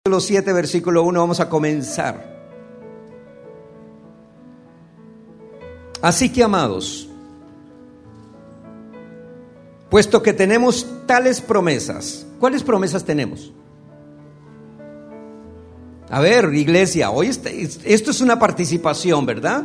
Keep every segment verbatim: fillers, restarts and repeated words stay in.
siete, versículo uno, vamos a comenzar. Así que, amados, puesto que tenemos tales promesas, ¿cuáles promesas tenemos? A ver, iglesia, hoy este, esto es una participación, ¿verdad?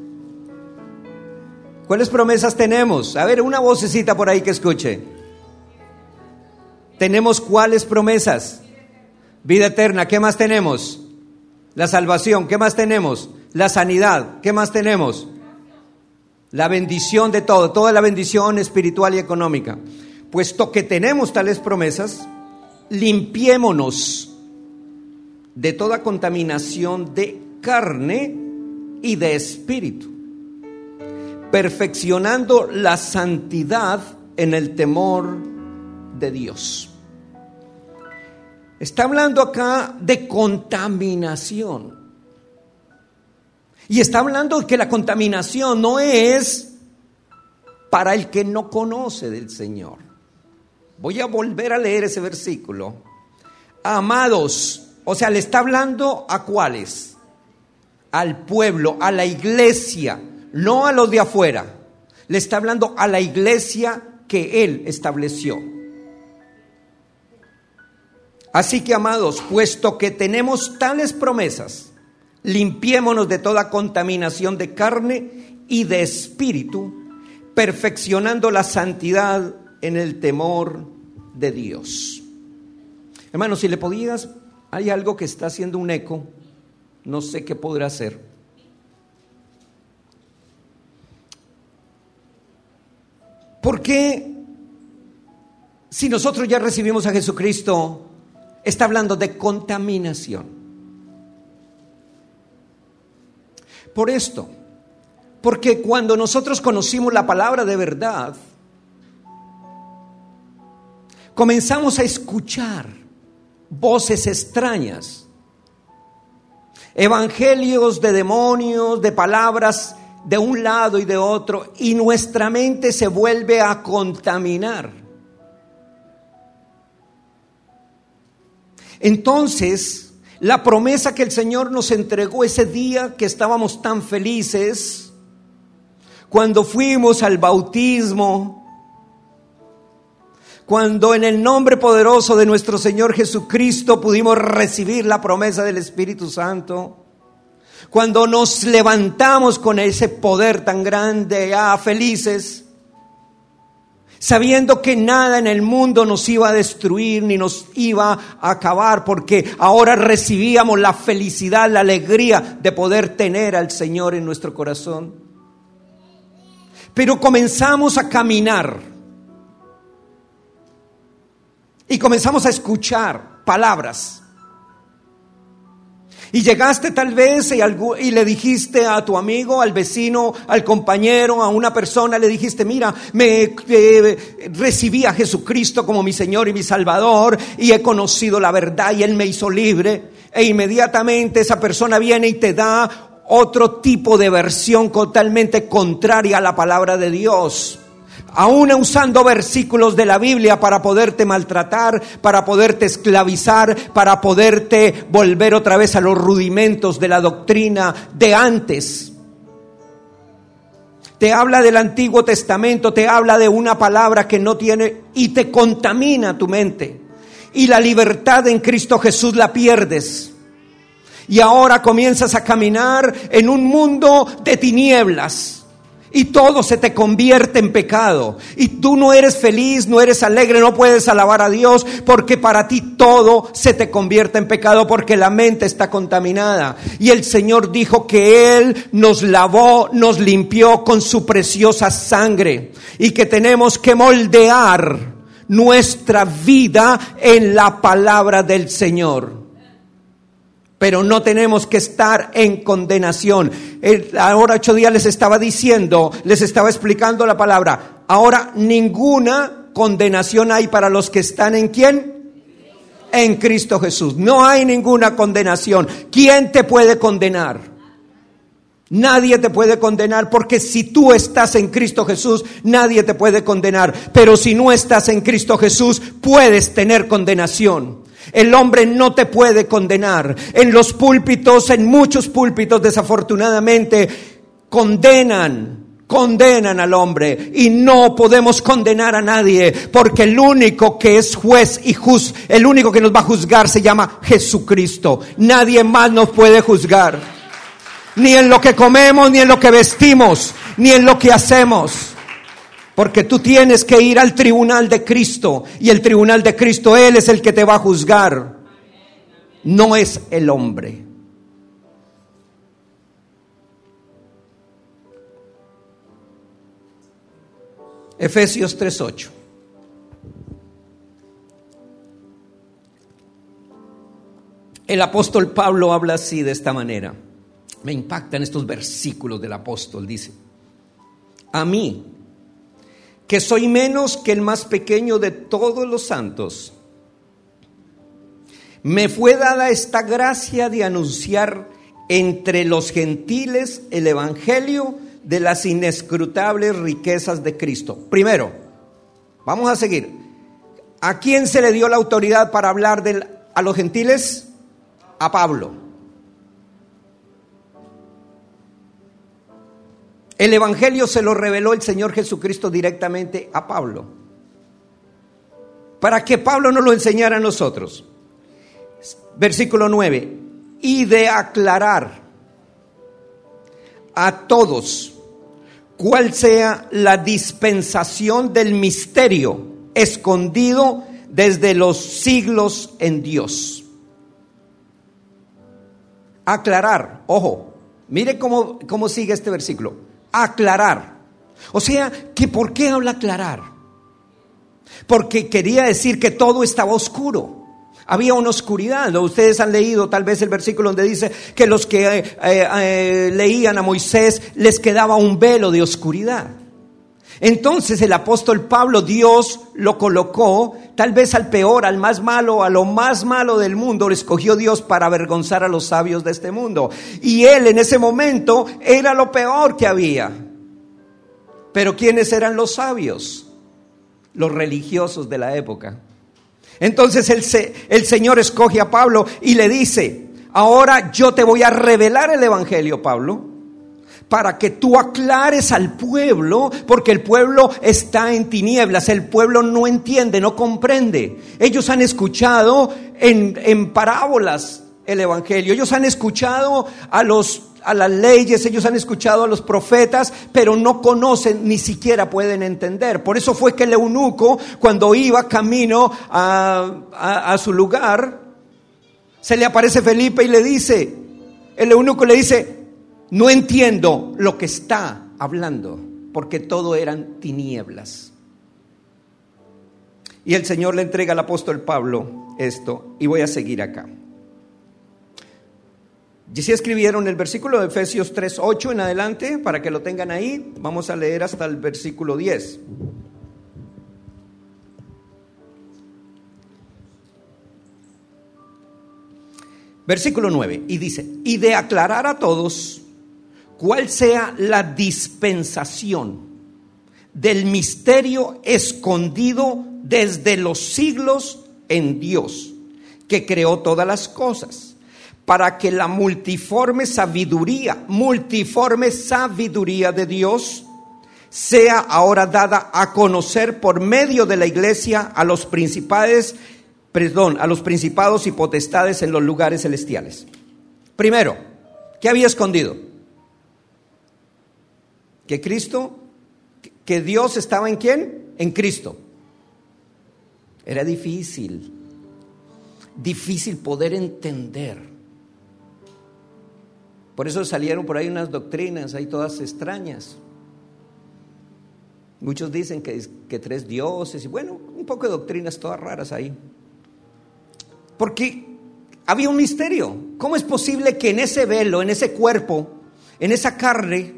¿Cuáles promesas tenemos? A ver, una vocecita por ahí que escuche. ¿Tenemos cuáles promesas? Vida eterna, ¿qué más tenemos? La salvación, ¿qué más tenemos? La sanidad, ¿qué más tenemos? La bendición de todo, toda la bendición espiritual y económica. Puesto que tenemos tales promesas, limpiémonos de toda contaminación de carne y de espíritu, perfeccionando la santidad en el temor de Dios. Está hablando acá de contaminación. Y está hablando de que la contaminación no es para el que no conoce del Señor. Voy a volver a leer ese versículo. Amados, o sea, le está hablando a ¿cuáles? Al pueblo, a la iglesia, no a los de afuera. Le está hablando a la iglesia que Él estableció. Así que, amados, puesto que tenemos tales promesas, limpiémonos de toda contaminación de carne y de espíritu, perfeccionando la santidad en el temor de Dios. Hermanos, si le podías, hay algo que está haciendo un eco, no sé qué podrá hacer. ¿Por qué, si nosotros ya recibimos a Jesucristo, está hablando de contaminación? Por esto, porque cuando nosotros conocimos la palabra de verdad, comenzamos a escuchar voces extrañas, evangelios de demonios, de palabras de un lado y de otro, y nuestra mente se vuelve a contaminar. Entonces, la promesa que el Señor nos entregó ese día que estábamos tan felices, cuando fuimos al bautismo, cuando en el nombre poderoso de nuestro Señor Jesucristo pudimos recibir la promesa del Espíritu Santo, cuando nos levantamos con ese poder tan grande, ah, felices, sabiendo que nada en el mundo nos iba a destruir ni nos iba a acabar, porque ahora recibíamos la felicidad, la alegría de poder tener al Señor en nuestro corazón. Pero comenzamos a caminar y comenzamos a escuchar palabras. Y llegaste tal vez y, algo, y le dijiste a tu amigo, al vecino, al compañero, a una persona, le dijiste: mira, me eh, recibí a Jesucristo como mi Señor y mi Salvador, y he conocido la verdad y Él me hizo libre. E inmediatamente esa persona viene y te da otro tipo de versión totalmente contraria a la palabra de Dios, aún usando versículos de la Biblia para poderte maltratar, para poderte esclavizar, para poderte volver otra vez a los rudimentos de la doctrina de antes. Te habla del Antiguo Testamento, te habla de una palabra que no tiene, y te contamina tu mente. Y la libertad en Cristo Jesús la pierdes. Y ahora comienzas a caminar en un mundo de tinieblas. Y todo se te convierte en pecado. Y tú no eres feliz, no eres alegre, no puedes alabar a Dios, porque para ti todo se te convierte en pecado, porque la mente está contaminada. Y el Señor dijo que Él nos lavó, nos limpió con su preciosa sangre, y que tenemos que moldear nuestra vida en la palabra del Señor. Pero no tenemos que estar en condenación. Ahora ocho días les estaba diciendo, les estaba explicando la palabra. Ahora ninguna condenación hay para los que están en ¿quién? En Cristo Jesús. No hay ninguna condenación. ¿Quién te puede condenar? Nadie te puede condenar, porque si tú estás en Cristo Jesús, nadie te puede condenar. Pero si no estás en Cristo Jesús, puedes tener condenación. El hombre no te puede condenar. En los púlpitos, en muchos púlpitos, desafortunadamente, condenan, condenan al hombre. Y no podemos condenar a nadie, porque el único que es juez y juz, el único que nos va a juzgar se llama Jesucristo. Nadie más nos puede juzgar. Ni en lo que comemos, ni en lo que vestimos, ni en lo que hacemos. Porque tú tienes que ir al tribunal de Cristo, y el tribunal de Cristo, Él es el que te va a juzgar, no es el hombre. Efesios tres ocho. El apóstol Pablo habla así, de esta manera. Me impactan estos versículos del apóstol. Dice: a mí, que soy menos que el más pequeño de todos los santos, me fue dada esta gracia de anunciar entre los gentiles el evangelio de las inescrutables riquezas de Cristo. Primero, vamos a seguir. ¿A quién se le dio la autoridad para hablar del, a los gentiles? A Pablo. El evangelio se lo reveló el Señor Jesucristo directamente a Pablo, para que Pablo no lo enseñara a nosotros. Versículo nueve. Y de aclarar a todos cuál sea la dispensación del misterio escondido desde los siglos en Dios. Aclarar, ojo, mire cómo, cómo sigue este versículo. Aclarar. O sea, que ¿por qué habla aclarar? Porque quería decir que todo estaba oscuro. Había una oscuridad. Ustedes han leído tal vez el versículo donde dice que los que eh, eh, leían a Moisés les quedaba un velo de oscuridad. Entonces el apóstol Pablo, Dios lo colocó tal vez al peor, al más malo, a lo más malo del mundo. Lo escogió Dios para avergonzar a los sabios de este mundo. Y él en ese momento era lo peor que había. Pero ¿quiénes eran los sabios? Los religiosos de la época. Entonces el, el Señor escoge a Pablo y le dice: ahora yo te voy a revelar el evangelio, Pablo, para que tú aclares al pueblo, porque el pueblo está en tinieblas, el pueblo no entiende, no comprende. Ellos han escuchado en, en parábolas el evangelio, ellos han escuchado a los a las leyes, ellos han escuchado a los profetas, pero no conocen, ni siquiera pueden entender. Por eso fue que el eunuco, cuando iba camino a, a, a su lugar, se le aparece Felipe y le dice, el eunuco le dice: no entiendo lo que está hablando, porque todo eran tinieblas. Y el Señor le entrega al apóstol Pablo esto, y voy a seguir acá. Y si escribieron el versículo de Efesios tres ocho en adelante, para que lo tengan ahí, vamos a leer hasta el versículo diez. Versículo nueve, y dice: y de aclarar a todos cuál sea la dispensación del misterio escondido desde los siglos en Dios, que creó todas las cosas, para que la multiforme sabiduría, multiforme sabiduría de Dios sea ahora dada a conocer por medio de la iglesia a los principales, perdón, a los principados y potestades en los lugares celestiales. Primero, ¿qué había escondido? Que Cristo, que Dios estaba ¿en quién? En Cristo. Era difícil, difícil poder entender. Por eso salieron por ahí unas doctrinas, ahí todas extrañas. Muchos dicen que, que tres dioses, y bueno, un poco de doctrinas todas raras ahí. Porque había un misterio. ¿Cómo es posible que en ese velo, en ese cuerpo, en esa carne,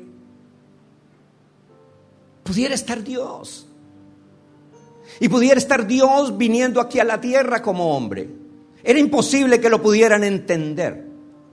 pudiera estar Dios? Y pudiera estar Dios viniendo aquí a la tierra como hombre. Era imposible que lo pudieran entender.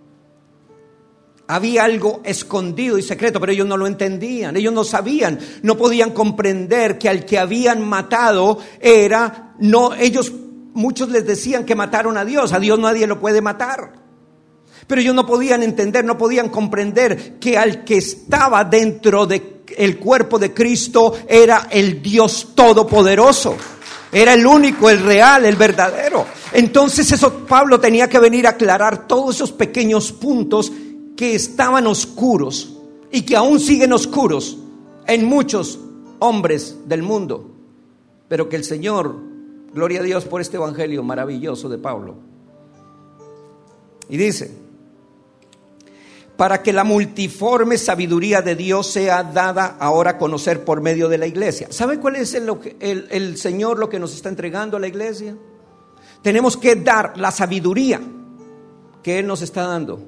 Había algo escondido y secreto, pero ellos no lo entendían, ellos no sabían, no podían comprender que al que habían matado era, no, ellos muchos les decían que mataron a Dios. A Dios nadie lo puede matar. Pero ellos no podían entender, no podían comprender que al que estaba dentro del cuerpo de Cristo era el Dios todopoderoso. Era el único, el real, el verdadero. Entonces eso Pablo tenía que venir a aclarar todos esos pequeños puntos que estaban oscuros y que aún siguen oscuros en muchos hombres del mundo. Pero que el Señor, gloria a Dios por este evangelio maravilloso de Pablo. Y dice: para que la multiforme sabiduría de Dios sea dada ahora a conocer por medio de la iglesia. ¿Sabe cuál es el, el, el Señor lo que nos está entregando a la iglesia? Tenemos que dar la sabiduría que Él nos está dando.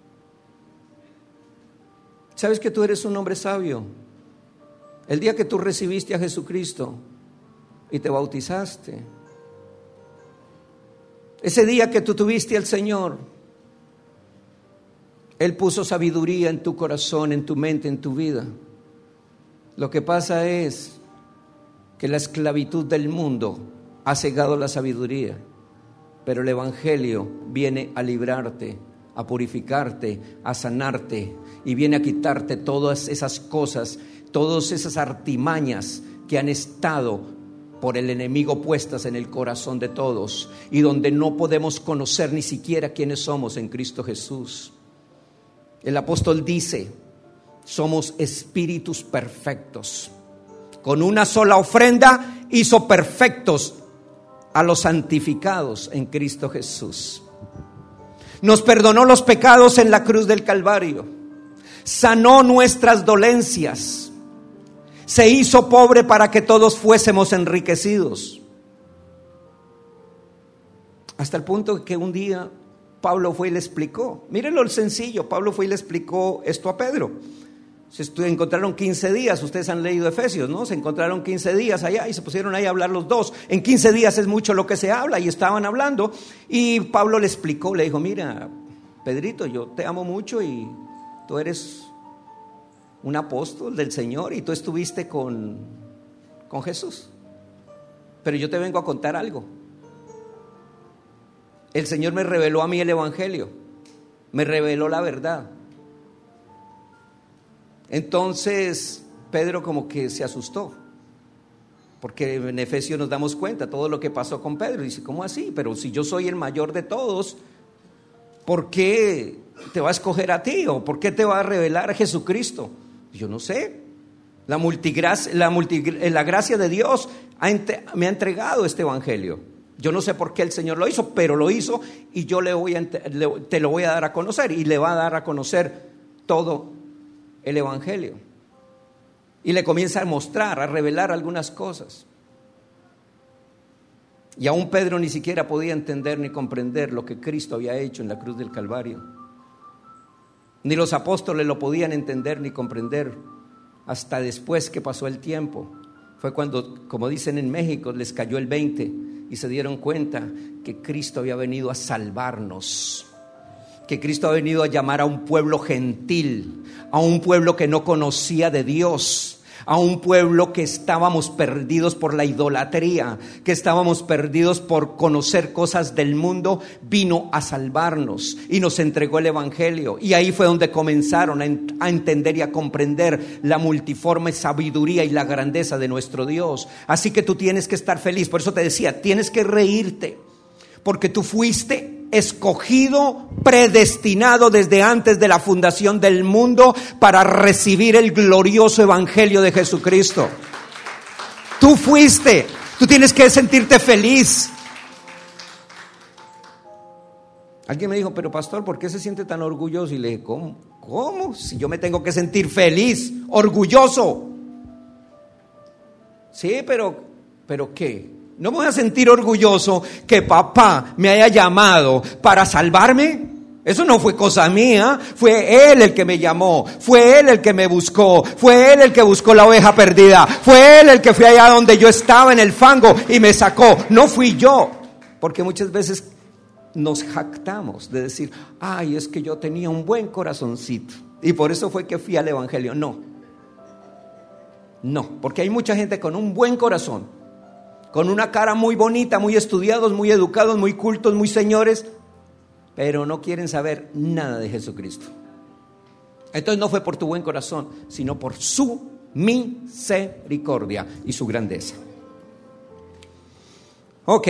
¿Sabes que tú eres un hombre sabio? El día que tú recibiste a Jesucristo y te bautizaste, ese día que tú tuviste al Señor, Él puso sabiduría en tu corazón, en tu mente, en tu vida. Lo que pasa es que la esclavitud del mundo ha cegado la sabiduría, pero el evangelio viene a librarte, a purificarte, a sanarte, y viene a quitarte todas esas cosas, todas esas artimañas que han estado por el enemigo puestas en el corazón de todos, y donde no podemos conocer ni siquiera quiénes somos en Cristo Jesús. El apóstol dice: somos espíritus perfectos. Con una sola ofrenda hizo perfectos a los santificados en Cristo Jesús. Nos perdonó los pecados en la cruz del Calvario. Sanó nuestras dolencias. Se hizo pobre para que todos fuésemos enriquecidos. Hasta el punto que un día Pablo fue y le explicó. Mírenlo el sencillo. Pablo fue y le explicó esto a Pedro. Se encontraron quince días. Ustedes han leído Efesios, ¿no? Se encontraron quince días allá y se pusieron ahí a hablar los dos. En quince días es mucho lo que se habla, y estaban hablando. Y Pablo le explicó, le dijo: mira, Pedrito, yo te amo mucho y tú eres un apóstol del Señor y tú estuviste con, con Jesús. Pero yo te vengo a contar algo. El Señor me reveló a mí el evangelio, me reveló la verdad. Entonces Pedro como que se asustó, porque en Efesios nos damos cuenta todo lo que pasó con Pedro. Y dice: ¿cómo así? Pero si yo soy el mayor de todos, ¿por qué te va a escoger a ti? ¿O por qué te va a revelar a Jesucristo? Yo no sé. La, multigracia, la, multi, la gracia de Dios ha, me ha entregado este evangelio. Yo no sé por qué el Señor lo hizo, pero lo hizo, y yo le voy a, le, te lo voy a dar a conocer, y le va a dar a conocer todo el evangelio. Y le comienza a mostrar, a revelar algunas cosas. Y aún Pedro ni siquiera podía entender ni comprender lo que Cristo había hecho en la cruz del Calvario. Ni los apóstoles lo podían entender ni comprender hasta después que pasó el tiempo. Fue cuando, como dicen en México, les cayó el veinte y se dieron cuenta que Cristo había venido a salvarnos, que Cristo ha venido a llamar a un pueblo gentil, a un pueblo que no conocía de Dios, a un pueblo que estábamos perdidos por la idolatría, que estábamos perdidos por conocer cosas del mundo. Vino a salvarnos y nos entregó el evangelio, y ahí fue donde comenzaron a, ent- a entender y a comprender la multiforme sabiduría y la grandeza de nuestro Dios. Así que tú tienes que estar feliz. Por eso te decía, tienes que reírte, porque tú fuiste escogido, predestinado desde antes de la fundación del mundo para recibir el glorioso evangelio de Jesucristo. Tú fuiste, tú tienes que sentirte feliz. Alguien me dijo: pero pastor, ¿por qué se siente tan orgulloso? Y le dije: ¿cómo? ¿Cómo? Si yo me tengo que sentir feliz, orgulloso. Sí, pero, ¿pero qué? ¿No me voy a sentir orgulloso que papá me haya llamado para salvarme? Eso no fue cosa mía, fue Él el que me llamó, fue Él el que me buscó, fue Él el que buscó la oveja perdida, fue Él el que fue allá donde yo estaba en el fango y me sacó, no fui yo. Porque muchas veces nos jactamos de decir: ay, es que yo tenía un buen corazoncito y por eso fue que fui al evangelio. No, no, porque hay mucha gente con un buen corazón, con una cara muy bonita, muy estudiados, muy educados, muy cultos, muy señores, pero no quieren saber nada de Jesucristo. Entonces no fue por tu buen corazón, sino por su misericordia y su grandeza. Ok.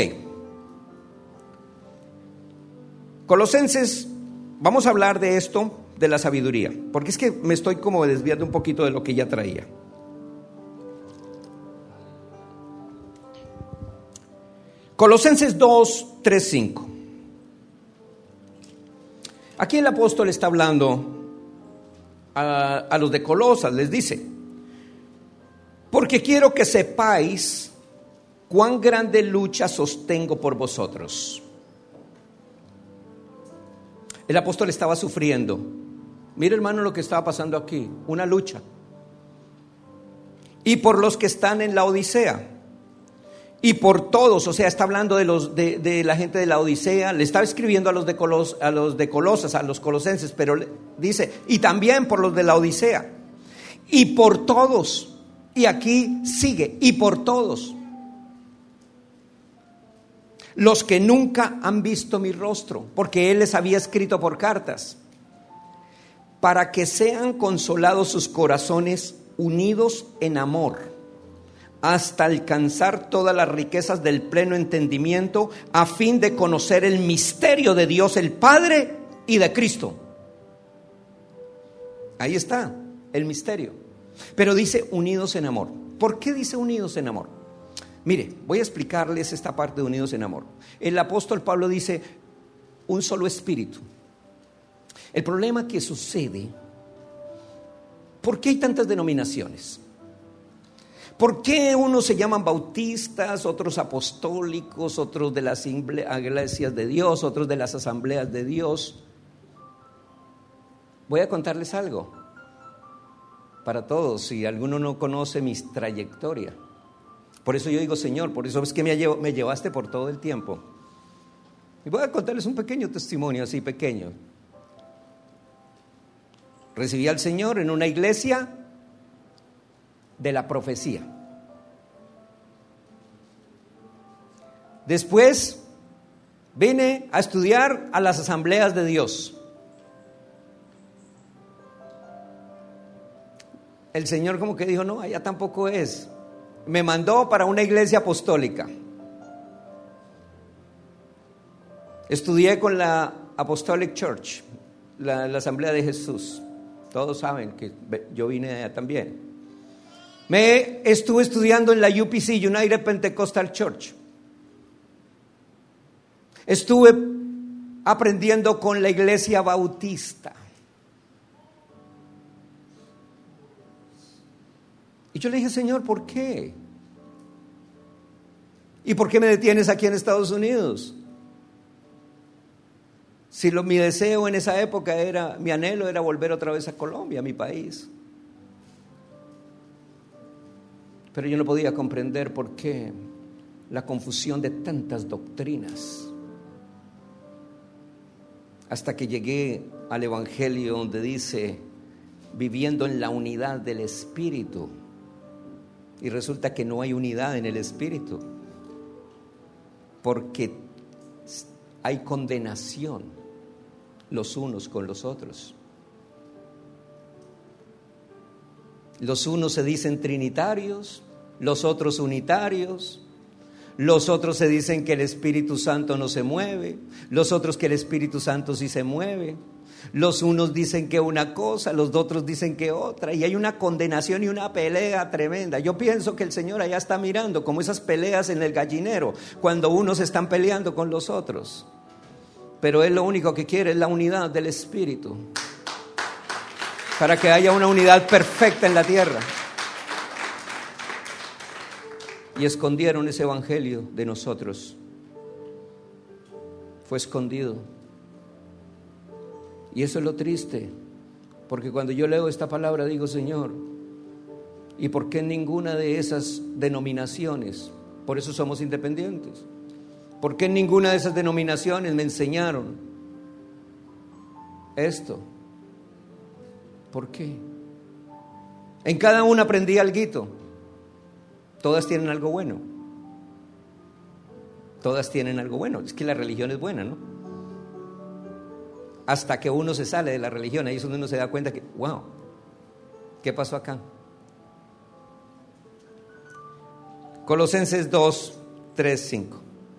Colosenses, vamos a hablar de esto, de la sabiduría, porque es que me estoy como desviando un poquito de lo que ya traía. Colosenses dos, tres, cinco. Aquí el apóstol está hablando a, a los de Colosas, les dice: porque quiero que sepáis cuán grande lucha sostengo por vosotros. El apóstol estaba sufriendo. Mira, hermano, lo que estaba pasando aquí, una lucha. Y por los que están en la Odisea, y por todos, o sea, está hablando de los de, de la gente de la Odisea. Le estaba escribiendo a los de Colos, a los de Colosas, a los colosenses, pero dice, y también por los de la Odisea, y por todos. Y aquí sigue, y por todos los que nunca han visto mi rostro, porque él les había escrito por cartas, para que sean consolados sus corazones unidos en amor, hasta alcanzar todas las riquezas del pleno entendimiento, a fin de conocer el misterio de Dios el Padre y de Cristo. Ahí está el misterio. Pero dice unidos en amor. ¿Por qué dice unidos en amor? Mire, voy a explicarles esta parte de unidos en amor. El apóstol Pablo dice un solo espíritu. El problema que sucede, ¿por qué hay tantas denominaciones? ¿Por qué unos se llaman bautistas, otros apostólicos, otros de las iglesias de Dios, otros de las asambleas de Dios? Voy a contarles algo para todos, si alguno no conoce mi trayectoria. Por eso yo digo, Señor, por eso es que me, llevo, me llevaste por todo el tiempo. Y voy a contarles un pequeño testimonio, así pequeño. Recibí al Señor en una iglesia de la profecía. Después vine a estudiar a las asambleas de Dios. El Señor como que dijo, no, allá tampoco es. Me mandó para una iglesia apostólica. Estudié con la Apostolic Church, la, la Asamblea de Jesús. Todos saben que yo vine de allá también. Me estuve estudiando en la U P C, United Pentecostal Church. Estuve aprendiendo con la iglesia bautista. Y yo le dije, Señor, ¿por qué? ¿Y por qué me detienes aquí en Estados Unidos? Si lo, mi deseo en esa época era, mi anhelo era volver otra vez a Colombia, a mi país. Pero yo no podía comprender por qué la confusión de tantas doctrinas. Hasta que llegué al Evangelio donde dice, viviendo en la unidad del Espíritu. Y resulta que no hay unidad en el Espíritu, porque hay condenación los unos con los otros. Los unos se dicen trinitarios, los otros unitarios, los otros se dicen que el Espíritu Santo no se mueve, los otros que el Espíritu Santo sí se mueve. Los unos dicen que una cosa, los otros dicen que otra, y hay una condenación y una pelea tremenda. Yo pienso que el Señor allá está mirando como esas peleas en el gallinero, cuando unos están peleando con los otros. Pero Él lo único que quiere es la unidad del Espíritu, para que haya una unidad perfecta en la tierra. Y escondieron ese evangelio de nosotros. Fue escondido. Y eso es lo triste, porque cuando yo leo esta palabra digo, Señor, ¿y por qué ninguna de esas denominaciones? Por eso somos independientes. ¿Por qué ninguna de esas denominaciones me enseñaron esto? ¿Por qué? En cada una aprendí alguito. Todas tienen algo bueno. Todas tienen algo bueno. Es que la religión es buena, ¿no? Hasta que uno se sale de la religión, ahí es donde uno se da cuenta que, wow, ¿qué pasó acá? Colosenses dos, tres, cinco.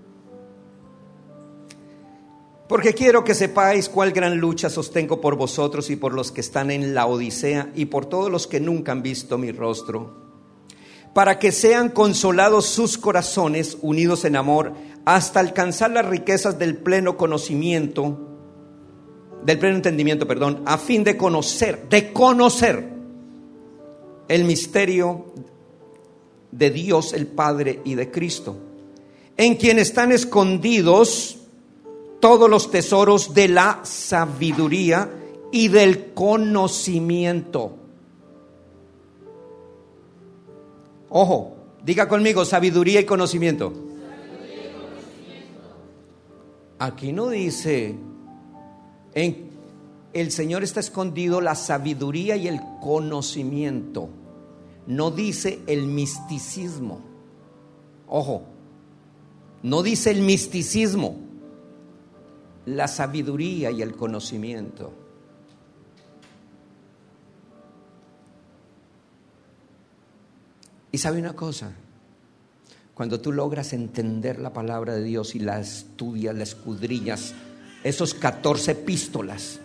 Porque quiero que sepáis cuál gran lucha sostengo por vosotros y por los que están en la Odisea y por todos los que nunca han visto mi rostro, para que sean consolados sus corazones, unidos en amor, hasta alcanzar las riquezas del pleno conocimiento, del pleno entendimiento, perdón, a fin de conocer, de conocer el misterio de Dios el Padre y de Cristo, en quien están escondidos todos los tesoros de la sabiduría y del conocimiento. Ojo, diga conmigo, sabiduría y conocimiento. Sabiduría y conocimiento. Aquí no dice, en el Señor está escondido la sabiduría y el conocimiento. No dice el misticismo. Ojo, no dice el misticismo. La sabiduría y el conocimiento. Y sabe una cosa, cuando tú logras entender la palabra de Dios y la estudias, la escudriñas, esos catorce epístolas,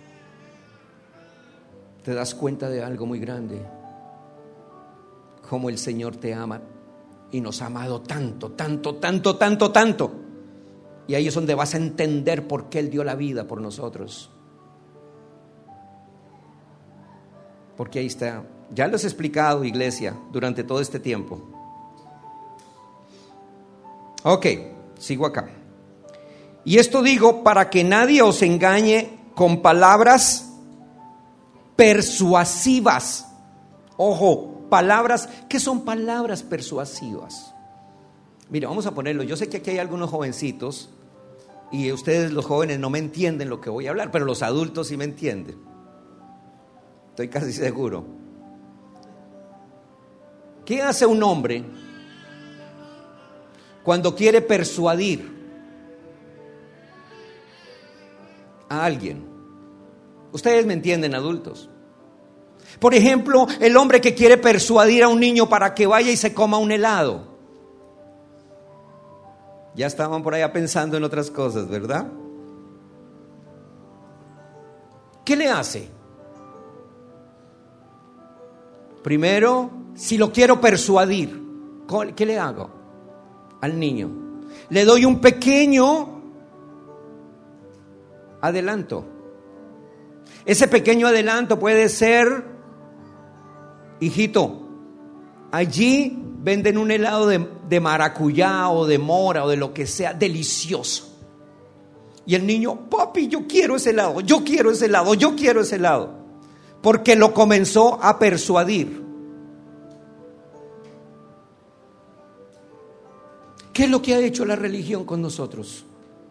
te das cuenta de algo muy grande, cómo el Señor te ama y nos ha amado tanto, tanto, tanto, tanto, tanto. Y ahí es donde vas a entender por qué Él dio la vida por nosotros. Porque ahí está. Ya lo he explicado, iglesia, durante todo este tiempo. Ok, sigo acá. Y esto digo para que nadie os engañe con palabras persuasivas. Ojo, palabras, ¿qué son palabras persuasivas? Mira, vamos a ponerlo. Yo sé que aquí hay algunos jovencitos y ustedes los jóvenes no me entienden lo que voy a hablar, pero los adultos sí me entienden. Estoy casi seguro. ¿Qué hace un hombre cuando quiere persuadir a alguien? Ustedes me entienden, adultos. Por ejemplo, el hombre que quiere persuadir a un niño para que vaya y se coma un helado. Ya estaban por allá pensando en otras cosas, ¿verdad? ¿Qué le hace? Primero, si lo quiero persuadir, ¿qué le hago al niño? Le doy un pequeño adelanto. Ese pequeño adelanto puede ser, hijito, allí venden un helado de, de maracuyá o de mora o de lo que sea, delicioso. Y el niño, papi, yo quiero ese helado, yo quiero ese helado, yo quiero ese helado. Porque lo comenzó a persuadir. ¿Qué es lo que ha hecho la religión con nosotros?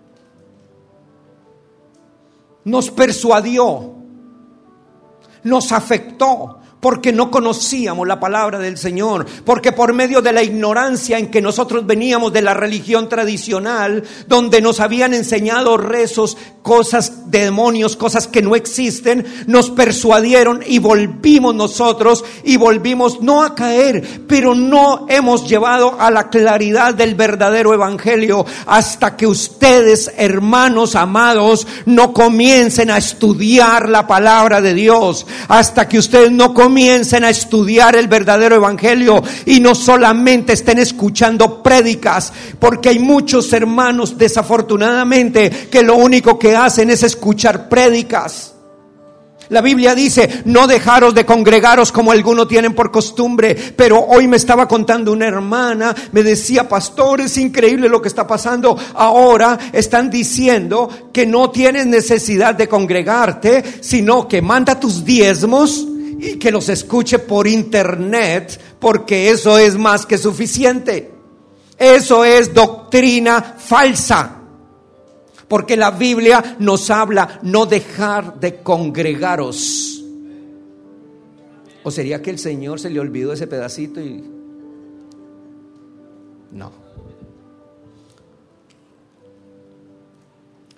Nos persuadió, nos afectó, porque no conocíamos la palabra del Señor, porque por medio de la ignorancia en que nosotros veníamos de la religión tradicional, donde nos habían enseñado rezos, cosas de demonios, cosas que no existen, nos persuadieron y volvimos nosotros y volvimos no a caer, pero no hemos llevado a la claridad del verdadero evangelio hasta que ustedes, hermanos amados, no comiencen a estudiar la palabra de Dios, hasta que ustedes no comiencen comiencen a estudiar el verdadero evangelio y no solamente estén escuchando prédicas, porque hay muchos hermanos desafortunadamente que lo único que hacen es escuchar prédicas. La Biblia dice, no dejaros de congregaros como algunos tienen por costumbre, pero hoy me estaba contando una hermana, me decía, pastor, es increíble lo que está pasando. Ahora están diciendo que no tienes necesidad de congregarte, sino que manda tus diezmos y que los escuche por internet, porque eso es más que suficiente. Eso es doctrina falsa, porque la Biblia nos habla no dejar de congregaros. ¿O sería que el Señor se le olvidó ese pedacito y no?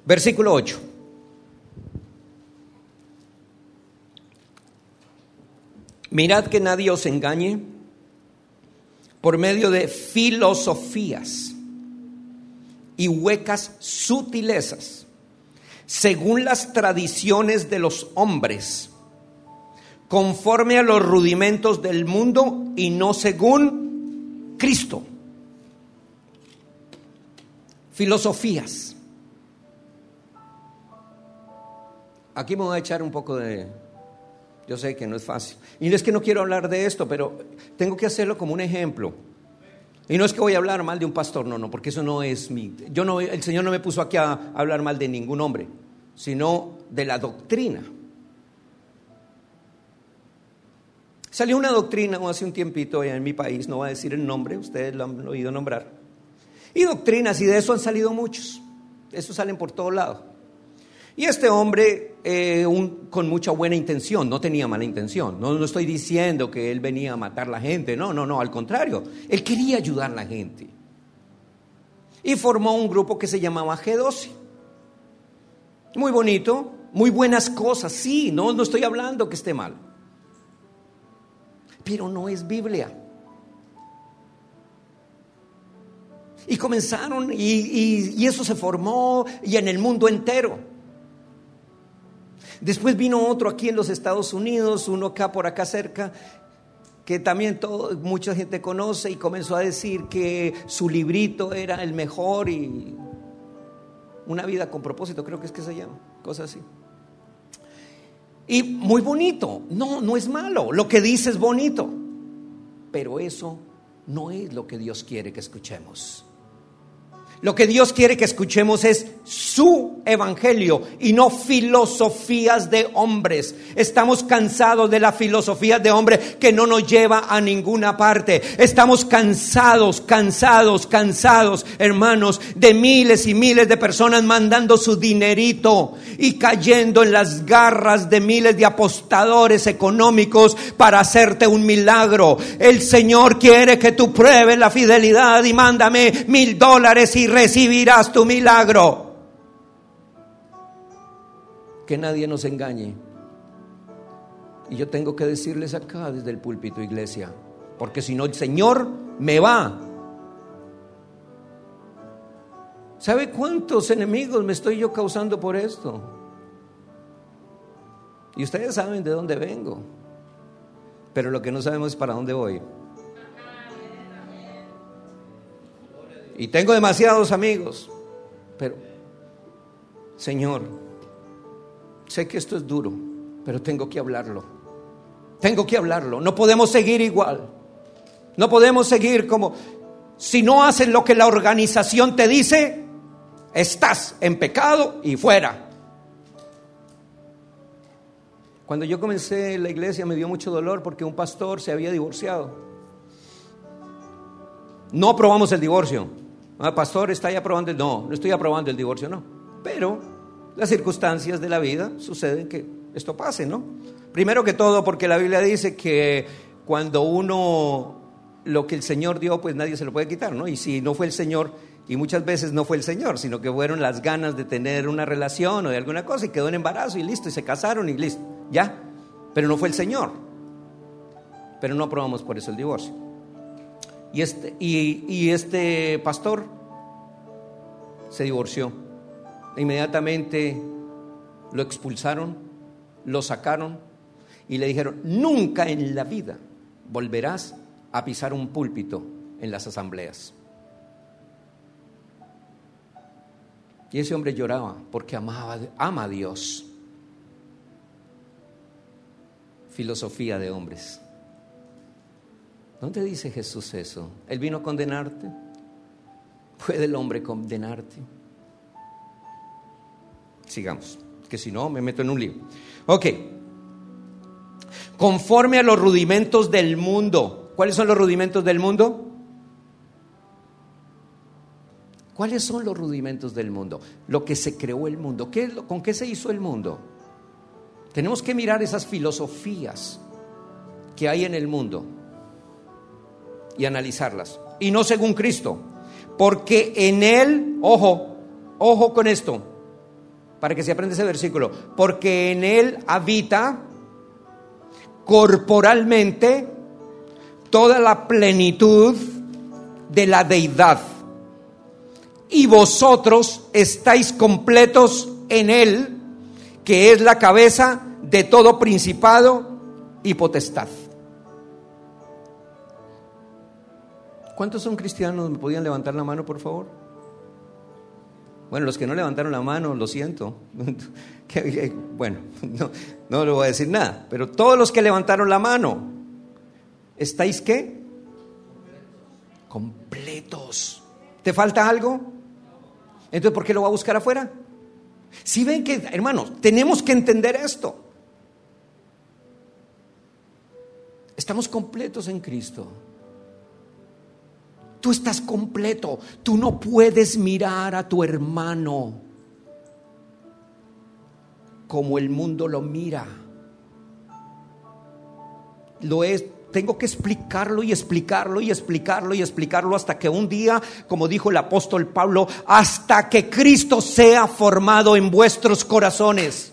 Versículo ocho. Mirad que nadie os engañe por medio de filosofías y huecas sutilezas, según las tradiciones de los hombres, conforme a los rudimentos del mundo y no según Cristo. Filosofías. Aquí me voy a echar un poco de... Yo sé que no es fácil. Y no es que no quiero hablar de esto, pero tengo que hacerlo como un ejemplo. Y no es que voy a hablar mal de un pastor, no, no, porque eso no es mi... Yo no, el Señor no me puso aquí a hablar mal de ningún hombre, sino de la doctrina. Salió una doctrina hace un tiempito en mi país, no voy a decir el nombre, ustedes lo han oído nombrar. Y doctrinas, y de eso han salido muchos. Eso salen por todo lado. Y este hombre, eh, un, con mucha buena intención, no tenía mala intención. No, no estoy diciendo que él venía a matar a la gente, no, no, no, al contrario. Él quería ayudar a la gente. Y formó un grupo que se llamaba G doce. Muy bonito, muy buenas cosas, sí, no, no estoy hablando que esté mal. Pero no es Biblia. Y comenzaron, y, y, y eso se formó, y en el mundo entero. Después vino otro aquí en los Estados Unidos, uno acá por acá cerca, que también todo, mucha gente conoce, y comenzó a decir que su librito era el mejor y una vida con propósito, creo que es que se llama, cosas así. Y muy bonito, no, no es malo, lo que dice es bonito, pero eso no es lo que Dios quiere que escuchemos. Lo que Dios quiere que escuchemos es su evangelio y no filosofías de hombres. Estamos cansados de las filosofías de hombres que no nos lleva a ninguna parte. Estamos cansados, cansados, cansados, hermanos, de miles y miles de personas mandando su dinerito y cayendo en las garras de miles de apostadores económicos para hacerte un milagro. El Señor quiere que tú pruebes la fidelidad y mándame mil dólares y recibirás tu milagro. Que nadie nos engañe. Y yo tengo que decirles acá desde el púlpito, iglesia, porque si no el Señor me va. ¿Sabe cuántos enemigos me estoy yo causando por esto? Y ustedes saben de dónde vengo, pero lo que no sabemos es para dónde voy. Y tengo demasiados amigos, pero Señor, sé que esto es duro, pero tengo que hablarlo. Tengo que hablarlo. No podemos seguir igual. No podemos seguir como, si no haces lo que la organización te dice, estás en pecado y fuera. Cuando yo comencé la iglesia me dio mucho dolor porque un pastor se había divorciado. No aprobamos el divorcio. Ah, pastor, ¿está ahí aprobando el? No, no estoy aprobando el divorcio, no. Pero las circunstancias de la vida suceden que esto pase, ¿no? Primero que todo porque la Biblia dice que cuando uno, lo que el Señor dio, pues nadie se lo puede quitar, ¿no? Y si no fue el Señor, y muchas veces no fue el Señor, sino que fueron las ganas de tener una relación o de alguna cosa y quedó en embarazo y listo, y se casaron y listo, ya. Pero no fue el Señor. Pero no aprobamos por eso el divorcio. Y este, y, y este pastor se divorció. Inmediatamente lo expulsaron, lo sacaron y le dijeron: nunca en la vida volverás a pisar un púlpito en las asambleas. Y ese hombre lloraba porque amaba, ama a Dios. Filosofía de hombres. ¿Dónde dice Jesús eso? ¿Él vino a condenarte? ¿Puede el hombre condenarte? Sigamos, que si no me meto en un lío. Ok. Conforme a los rudimentos del mundo. ¿Cuáles son los rudimentos del mundo? ¿Cuáles son los rudimentos del mundo? Lo que se creó el mundo. ¿Qué es lo, ¿Con qué se hizo el mundo? Tenemos que mirar esas filosofías que hay en el mundo y analizarlas, y no según Cristo, porque en Él, ojo, ojo con esto, para que se aprenda ese versículo. Porque en Él habita corporalmente toda la plenitud de la deidad. Y vosotros estáis completos en Él, que es la cabeza de todo principado y potestad. ¿Cuántos son cristianos? ¿Me podían levantar la mano, por favor? Bueno, los que no levantaron la mano, lo siento. Bueno, no, no le voy a decir nada. Pero todos los que levantaron la mano, ¿estáis qué? Completos. ¿Te falta algo? Entonces, ¿por qué lo va a buscar afuera? Si ven que, hermanos, tenemos que entender esto. Estamos completos en Cristo. Tú estás completo. Tú no puedes mirar a tu hermano como el mundo lo mira. Lo es, tengo que explicarlo y explicarlo y explicarlo y explicarlo hasta que un día, como dijo el apóstol Pablo, hasta que Cristo sea formado en vuestros corazones.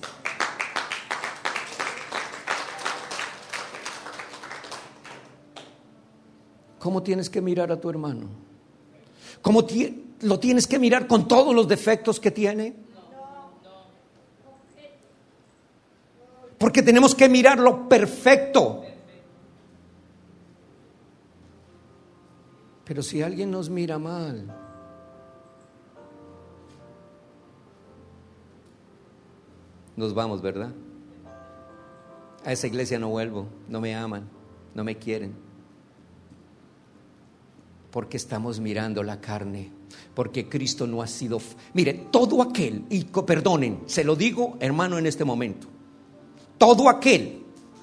¿Cómo tienes que mirar a tu hermano? ¿Cómo ti- lo tienes que mirar con todos los defectos que tiene? Porque tenemos que mirarlo perfecto. Pero si alguien nos mira mal, nos vamos, ¿verdad? A esa iglesia no vuelvo, no me aman, no me quieren. Porque estamos mirando la carne, porque Cristo no ha sido. Mire, todo aquel, y perdonen, se lo digo, hermano, en este momento, todo aquel,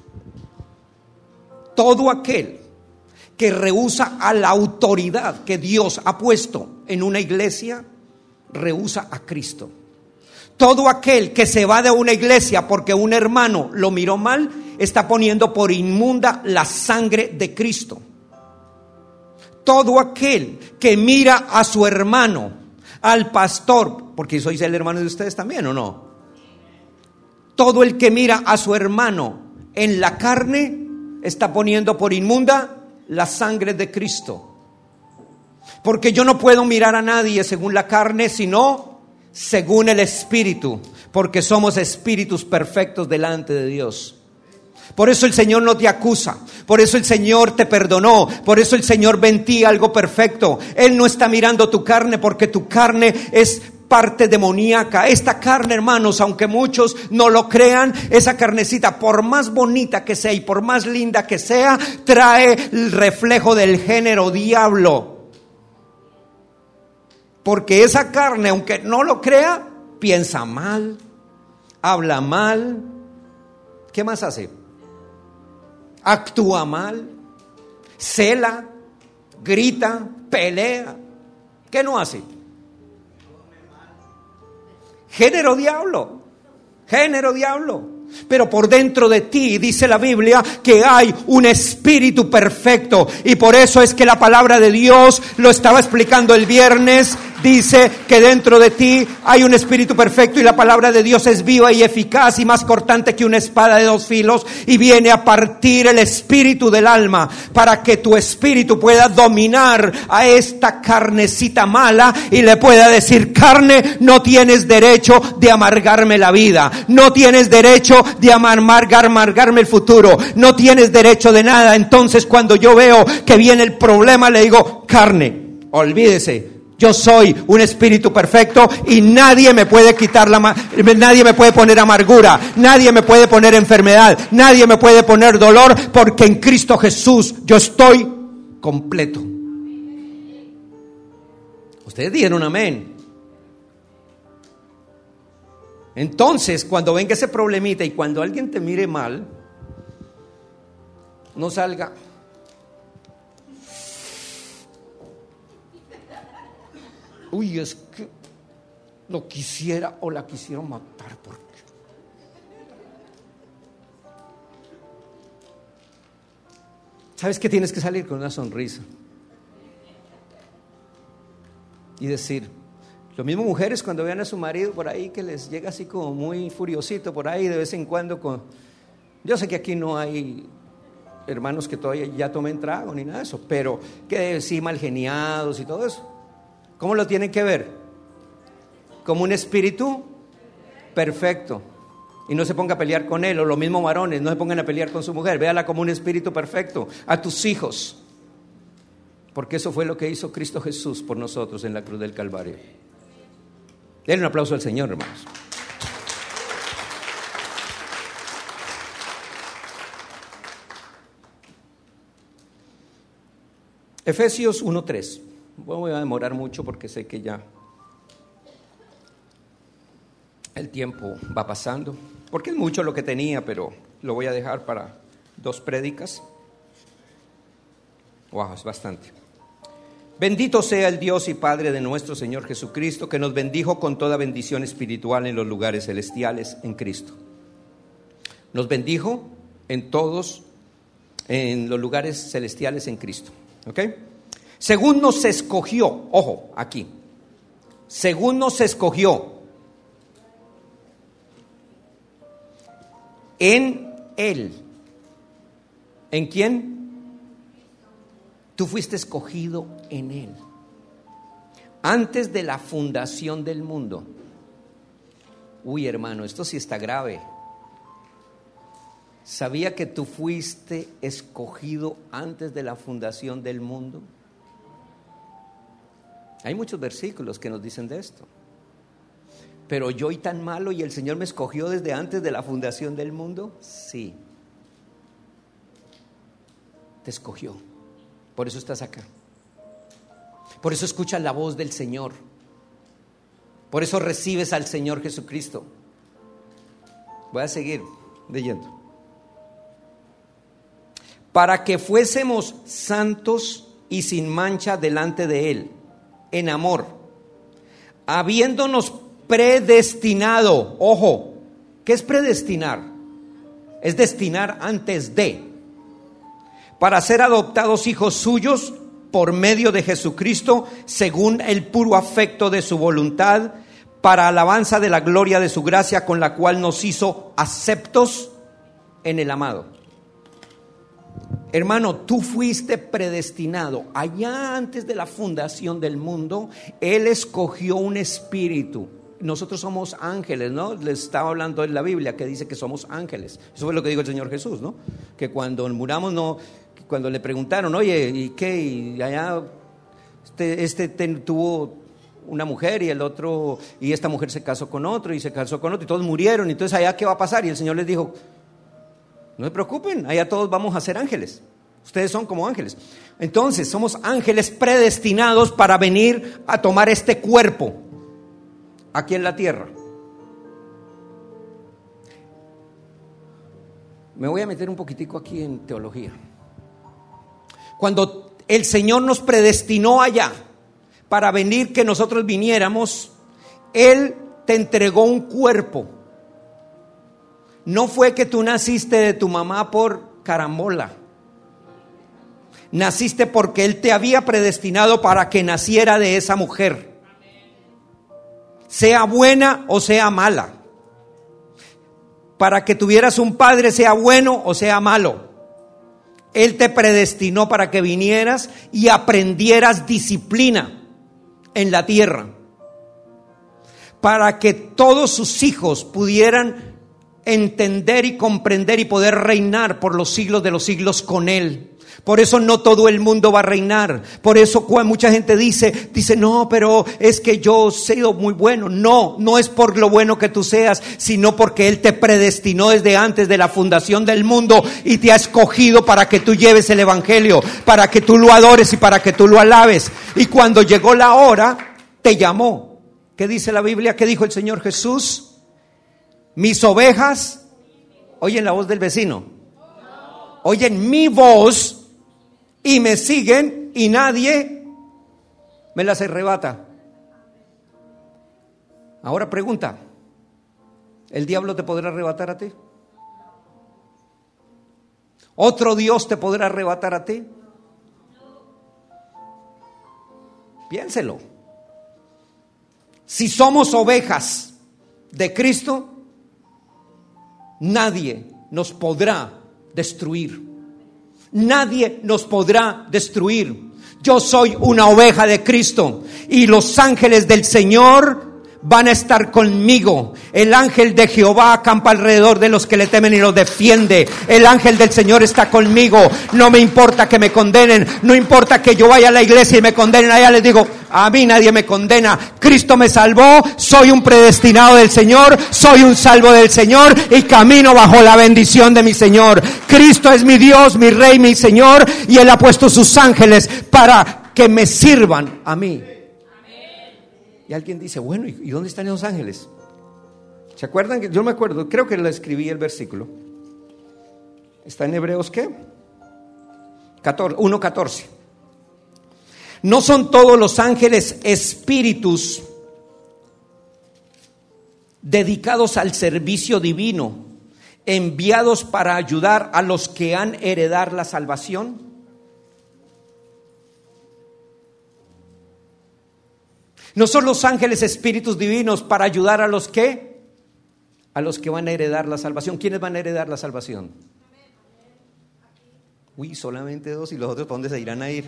todo aquel que rehúsa a la autoridad que Dios ha puesto en una iglesia, rehúsa a Cristo. Todo aquel que se va de una iglesia porque un hermano lo miró mal, está poniendo por inmunda la sangre de Cristo. Todo aquel que mira a su hermano, al pastor, porque sois el hermano de ustedes también, ¿o no? Todo el que mira a su hermano en la carne está poniendo por inmunda la sangre de Cristo. Porque yo no puedo mirar a nadie según la carne, sino según el Espíritu, porque somos espíritus perfectos delante de Dios. Por eso el Señor no te acusa, por eso el Señor te perdonó, por eso el Señor ve en ti algo perfecto. Él no está mirando tu carne, porque tu carne es parte demoníaca. Esta carne, hermanos, aunque muchos no lo crean, esa carnecita, por más bonita que sea y por más linda que sea, trae el reflejo del género diablo. Porque esa carne, aunque no lo crea, piensa mal, habla mal. ¿Qué más hace? Actúa mal, cela, grita, pelea. ¿Qué no hace? Género diablo, género diablo. Pero por dentro de ti dice la Biblia que hay un espíritu perfecto, y por eso es que la palabra de Dios, lo estaba explicando el viernes, dice que dentro de ti hay un espíritu perfecto, y la palabra de Dios es viva y eficaz y más cortante que una espada de dos filos, y viene a partir el espíritu del alma para que tu espíritu pueda dominar a esta carnecita mala y le pueda decir: carne, no tienes derecho de amargarme la vida, no tienes derecho de amargar, amargarme el futuro, no tienes derecho de nada. Entonces, cuando yo veo que viene el problema, le digo: carne, olvídese, yo soy un espíritu perfecto y nadie me puede quitar la, nadie me puede poner amargura, nadie me puede poner enfermedad, nadie me puede poner dolor, porque en Cristo Jesús yo estoy completo. Ustedes dijeron amén. Entonces, cuando venga ese problemita y cuando alguien te mire mal, no salga: uy, es que lo quisiera o la quisiera matar. Porque ¿sabes qué? Tienes que salir con una sonrisa y decir: Lo mismo mujeres cuando vean a su marido por ahí que les llega así como muy furiosito por ahí de vez en cuando con... Yo sé que aquí no hay hermanos que todavía ya tomen trago ni nada de eso, pero que sí mal geniados y todo eso. ¿Cómo lo tienen que ver? Como un espíritu perfecto. Y no se ponga a pelear con él, o los mismos varones, no se pongan a pelear con su mujer. Véala como un espíritu perfecto. A tus hijos. Porque eso fue lo que hizo Cristo Jesús por nosotros en la cruz del Calvario. Denle un aplauso al Señor, hermanos. Efesios uno tres. Voy a demorar mucho porque sé que ya el tiempo va pasando, porque es mucho lo que tenía, pero lo voy a dejar para dos prédicas. Wow, es bastante. Bendito sea el Dios y Padre de nuestro Señor Jesucristo, que nos bendijo con toda bendición espiritual en los lugares celestiales en Cristo. Nos bendijo en todos, en los lugares celestiales en Cristo. ¿Ok? Según nos escogió, ojo, aquí, según nos escogió en Él. ¿En quién? Tú fuiste escogido en Él. Antes de la fundación del mundo. Uy, hermano, esto sí está grave. ¿Sabía que tú fuiste escogido antes de la fundación del mundo? Hay muchos versículos que nos dicen de esto. Pero yo y tan malo y el Señor me escogió desde antes de la fundación del mundo. Sí. Te escogió. Por eso estás acá. Por eso escuchas la voz del Señor. Por eso recibes al Señor Jesucristo. Voy a seguir leyendo. Para que fuésemos santos y sin mancha delante de Él, en amor, habiéndonos predestinado. Ojo, ¿qué es predestinar? Es destinar antes de, para ser adoptados hijos suyos por medio de Jesucristo, según el puro afecto de su voluntad, para alabanza de la gloria de su gracia, con la cual nos hizo aceptos en el amado. Hermano, tú fuiste predestinado. Allá antes de la fundación del mundo, Él escogió un espíritu. Nosotros somos ángeles, ¿no? Les estaba hablando en la Biblia que dice que somos ángeles. Eso fue lo que dijo el Señor Jesús, ¿no? Que cuando muramos, no, cuando le preguntaron, oye, ¿y qué? Y allá este, este ten, tuvo una mujer y el otro, y esta mujer se casó con otro y se casó con otro y todos murieron. Entonces, ¿allá qué va a pasar? Y el Señor les dijo, no se preocupen, allá todos vamos a ser ángeles. Ustedes son como ángeles. Entonces, somos ángeles predestinados para venir a tomar este cuerpo aquí en la tierra. Me voy a meter un poquitico aquí en teología. Cuando el Señor nos predestinó allá para venir, que nosotros viniéramos, Él te entregó un cuerpo. No fue que tú naciste de tu mamá por carambola. Naciste porque Él te había predestinado para que naciera de esa mujer. Sea buena o sea mala. Para que tuvieras un padre, sea bueno o sea malo. Él te predestinó para que vinieras y aprendieras disciplina en la tierra. Para que todos sus hijos pudieran entender y comprender y poder reinar por los siglos de los siglos con Él. Por eso no todo el mundo va a reinar. Por eso mucha gente dice, dice, no, pero es que yo he sido muy bueno. No, no es por lo bueno que tú seas, sino porque Él te predestinó desde antes de la fundación del mundo y te ha escogido para que tú lleves el evangelio, para que tú lo adores y para que tú lo alabes. Y cuando llegó la hora, te llamó. ¿Qué dice la Biblia? ¿Qué dijo el Señor Jesús? Mis ovejas oyen la voz del vecino, oyen mi voz y me siguen y nadie me las arrebata. Ahora pregunta, ¿el diablo te podrá arrebatar a ti? ¿Otro Dios te podrá arrebatar a ti? Piénselo. Si somos ovejas de Cristo, nadie nos podrá destruir. Nadie nos podrá destruir. Yo soy una oveja de Cristo y los ángeles del Señor van a estar conmigo. El ángel de Jehová acampa alrededor de los que le temen y los defiende. El ángel del Señor está conmigo. No me importa que me condenen, no importa que yo vaya a la iglesia y me condenen allá. Les digo, a mí nadie me condena. Cristo me salvó, soy un predestinado del Señor, soy un salvo del Señor y camino bajo la bendición de mi Señor. Cristo es mi Dios, mi Rey, mi Señor, y Él ha puesto sus ángeles para que me sirvan a mí. Y alguien dice, bueno, ¿y dónde están esos ángeles? ¿Se acuerdan? Yo me acuerdo, creo que lo escribí el versículo. Está en Hebreos, ¿qué? uno catorce. ¿No son todos los ángeles espíritus dedicados al servicio divino, enviados para ayudar a los que han heredado la salvación? ¿No son los ángeles espíritus divinos para ayudar a los que? A los que van a heredar la salvación. ¿Quiénes van a heredar la salvación? Uy, solamente dos, y los otros ¿para dónde se irán a ir?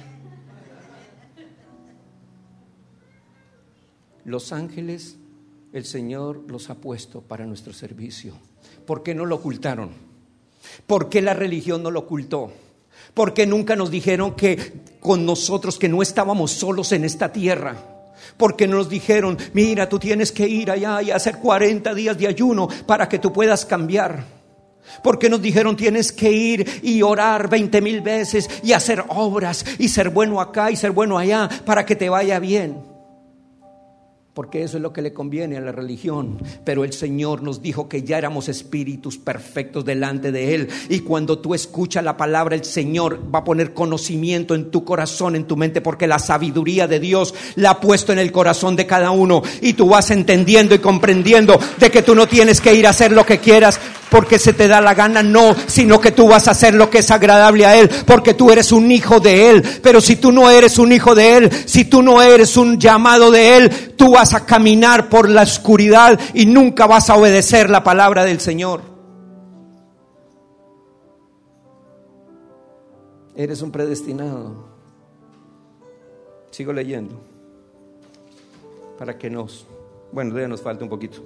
Los ángeles, el Señor los ha puesto para nuestro servicio. ¿Por qué no lo ocultaron? ¿Por qué la religión no lo ocultó? ¿Por qué nunca nos dijeron que con nosotros, que no estábamos solos en esta tierra? Porque nos dijeron, mira, tú tienes que ir allá y hacer cuarenta días de ayuno para que tú puedas cambiar. Porque nos dijeron, tienes que ir y orar veinte mil veces y hacer obras y ser bueno acá y ser bueno allá para que te vaya bien. Porque eso es lo que le conviene a la religión. Pero el Señor nos dijo que ya éramos espíritus perfectos delante de Él. Y cuando tú escuchas la palabra, el Señor va a poner conocimiento en tu corazón, en tu mente, porque la sabiduría de Dios la ha puesto en el corazón de cada uno. Y tú vas entendiendo y comprendiendo de que tú no tienes que ir a hacer lo que quieras porque se te da la gana, no, sino que tú vas a hacer lo que es agradable a Él, porque tú eres un hijo de Él. Pero si tú no eres un hijo de Él, si tú no eres un llamado de Él, tú vas a caminar por la oscuridad y nunca vas a obedecer la palabra del Señor. Eres un predestinado. Sigo leyendo para que nos, bueno, todavía nos falta un poquito.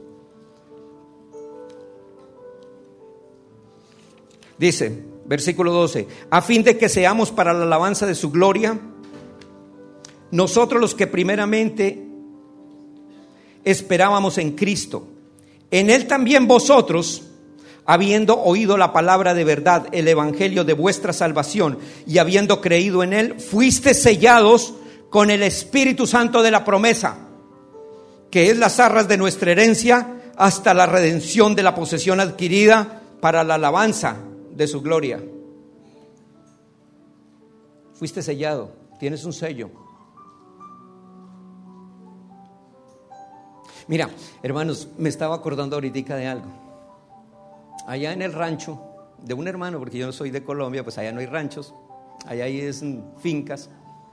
Dice, versículo doce, a fin de que seamos para la alabanza de su gloria, nosotros los que primeramente esperábamos en Cristo. En Él también vosotros, habiendo oído la palabra de verdad, el evangelio de vuestra salvación, y habiendo creído en Él, fuisteis sellados con el Espíritu Santo de la promesa, que es las arras de nuestra herencia, hasta la redención de la posesión adquirida para la alabanza de su gloria. Fuiste sellado, tienes un sello. Mira, hermanos, me estaba acordando ahorita de algo. Allá en el rancho de un hermano, porque yo no soy de Colombia, pues allá no hay ranchos, allá hay es fincas.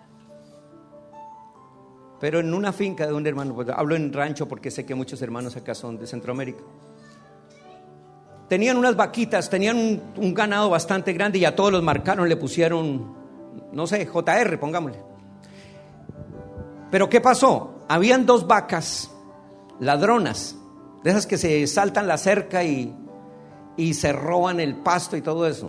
Pero en una finca de un hermano, pues hablo en rancho porque sé que muchos hermanos acá son de Centroamérica. Tenían unas vaquitas, tenían un, un ganado bastante grande y a todos los marcaron, le pusieron, no sé, J R, pongámosle. Pero ¿qué pasó? Habían dos vacas ladronas, de esas que se saltan la cerca y, y se roban el pasto y todo eso.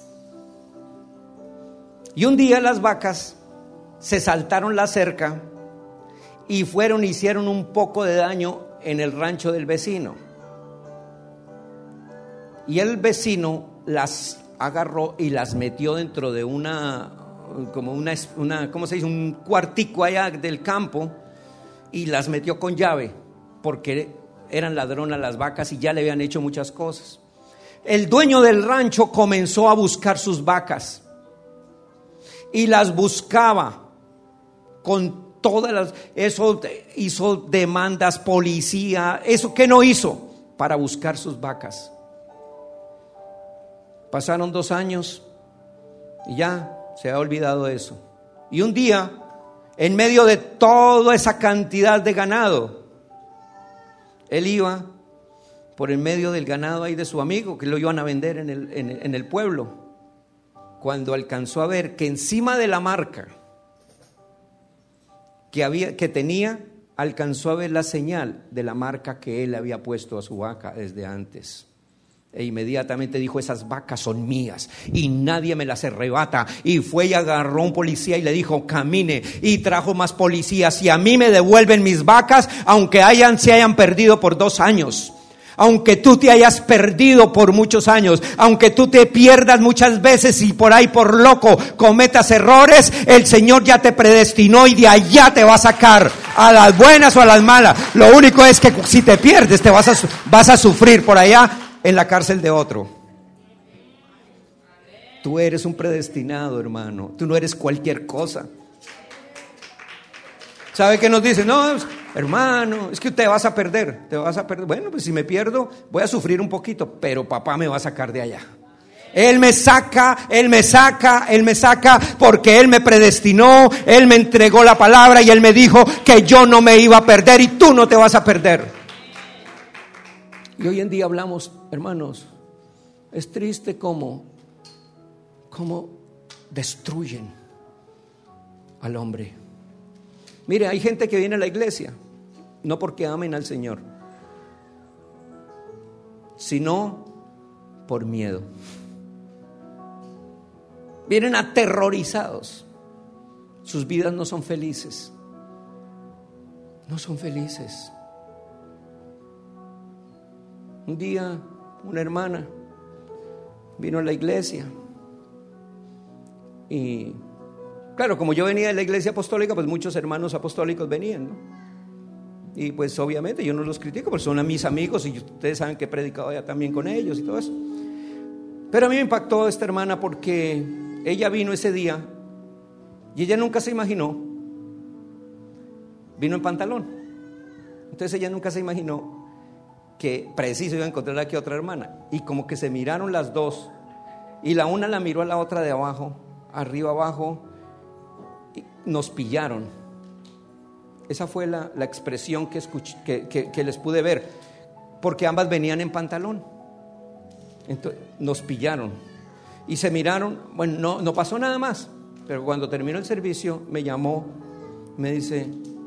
Y un día las vacas se saltaron la cerca y fueron, hicieron un poco de daño en el rancho del vecino. Y el vecino las agarró y las metió dentro de una, como una, una, ¿cómo se dice? Un cuartico allá del campo, y las metió con llave, porque eran ladronas las vacas y ya le habían hecho muchas cosas. El dueño del rancho comenzó a buscar sus vacas y las buscaba con todas las, eso hizo demandas, policía, eso que no hizo para buscar sus vacas. Pasaron dos años y ya se ha olvidado eso. Y un día, en medio de toda esa cantidad de ganado, Él iba por el medio del ganado ahí de su amigo, que lo iban a vender en el, en, en el pueblo, cuando alcanzó a ver que encima de la marca que, había, que tenía, alcanzó a ver la señal de la marca que él había puesto a su vaca desde antes. E inmediatamente dijo: esas vacas son mías y nadie me las arrebata. Y fue y agarró a un policía y le dijo: camine. Y trajo más policías, y a mí me devuelven mis vacas, aunque hayan, se hayan perdido por dos años. Aunque tú te hayas perdido por muchos años, aunque tú te pierdas muchas veces y por ahí por loco cometas errores, el Señor ya te predestinó y de allá te va a sacar, a las buenas o a las malas. Lo único es que si te pierdes te vas a, vas a sufrir por allá en la cárcel de otro. Tú eres un predestinado, hermano. Tú no eres cualquier cosa. ¿Sabe qué nos dice? No, hermano, es que te vas a perder, te vas a perder. Bueno, pues si me pierdo, voy a sufrir un poquito, pero papá me va a sacar de allá. Él me saca, Él me saca, Él me saca porque Él me predestinó, Él me entregó la palabra y Él me dijo que yo no me iba a perder y tú no te vas a perder. Y hoy en día hablamos, hermanos, es triste cómo, cómo destruyen al hombre. Mire, hay gente que viene a la iglesia no porque amen al Señor, sino por miedo. Vienen aterrorizados. Sus vidas no son felices. No son felices. Un día una hermana vino a la iglesia y claro, como yo venía de la iglesia apostólica, pues muchos hermanos apostólicos venían, ¿no? Y pues obviamente yo no los critico, porque son mis amigos y ustedes saben que he predicado ya también con ellos y todo eso. Pero a mí me impactó esta hermana porque ella vino ese día y ella nunca se imaginó, vino en pantalón. Entonces ella nunca se imaginó que preciso iba a encontrar aquí otra hermana. Y como que se miraron las dos y la una la miró a la otra de abajo, arriba abajo. Nos pillaron. Esa fue la, la expresión que, escuché, que, que, que les pude ver, porque ambas venían en pantalón. Entonces, nos pillaron y se miraron. Bueno, no, no pasó nada más, pero cuando terminó el servicio me llamó, me dice: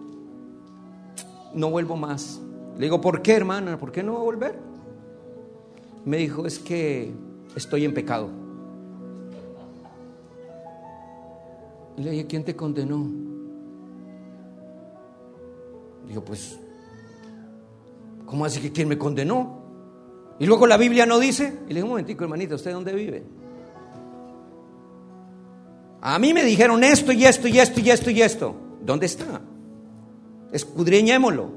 no vuelvo más. Le digo: ¿por qué, hermana? ¿Por qué no va a volver? Me dijo: es que estoy en pecado. Y le dije: ¿quién te condenó? Digo: pues, ¿cómo así que quién me condenó? Y luego la Biblia no dice. Y le dije: un momentico, hermanita, ¿usted dónde vive? A mí me dijeron esto y esto y esto y esto y esto. ¿Dónde está? Escudriñémoslo.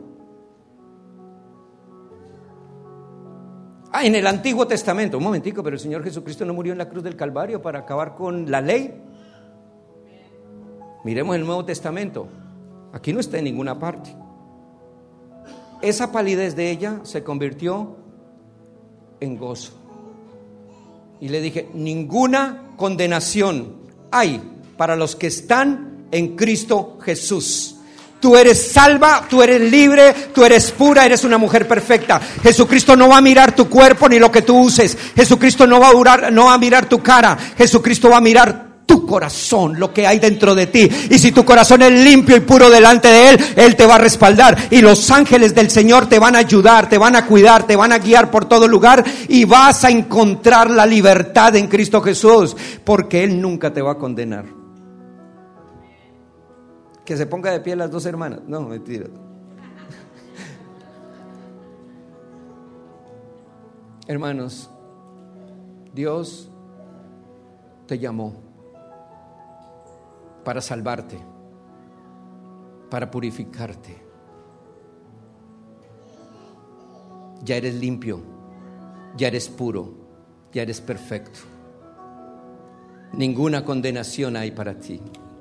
Ah, en el Antiguo Testamento. Un momentico, pero el Señor Jesucristo no murió en la cruz del Calvario para acabar con la ley. Miremos el Nuevo Testamento. Aquí no está en ninguna parte. Esa palidez de ella se convirtió en gozo. Y le dije: ninguna condenación hay para los que están en Cristo Jesús. Tú eres salva, tú eres libre, tú eres pura, eres una mujer perfecta. Jesucristo no va a mirar tu cuerpo ni lo que tú uses. Jesucristo no va a durar, no va a mirar tu cara. Jesucristo va a mirar tu corazón, lo que hay dentro de ti. Y si tu corazón es limpio y puro delante de Él, Él te va a respaldar. Y los ángeles del Señor te van a ayudar, te van a cuidar, te van a guiar por todo lugar. Y vas a encontrar la libertad en Cristo Jesús, porque Él nunca te va a condenar. Que se ponga de pie las dos hermanas. No, mentira. Hermanos, Dios te llamó para salvarte, para purificarte. Ya eres limpio, ya eres puro, ya eres perfecto. Ninguna condenación hay para ti.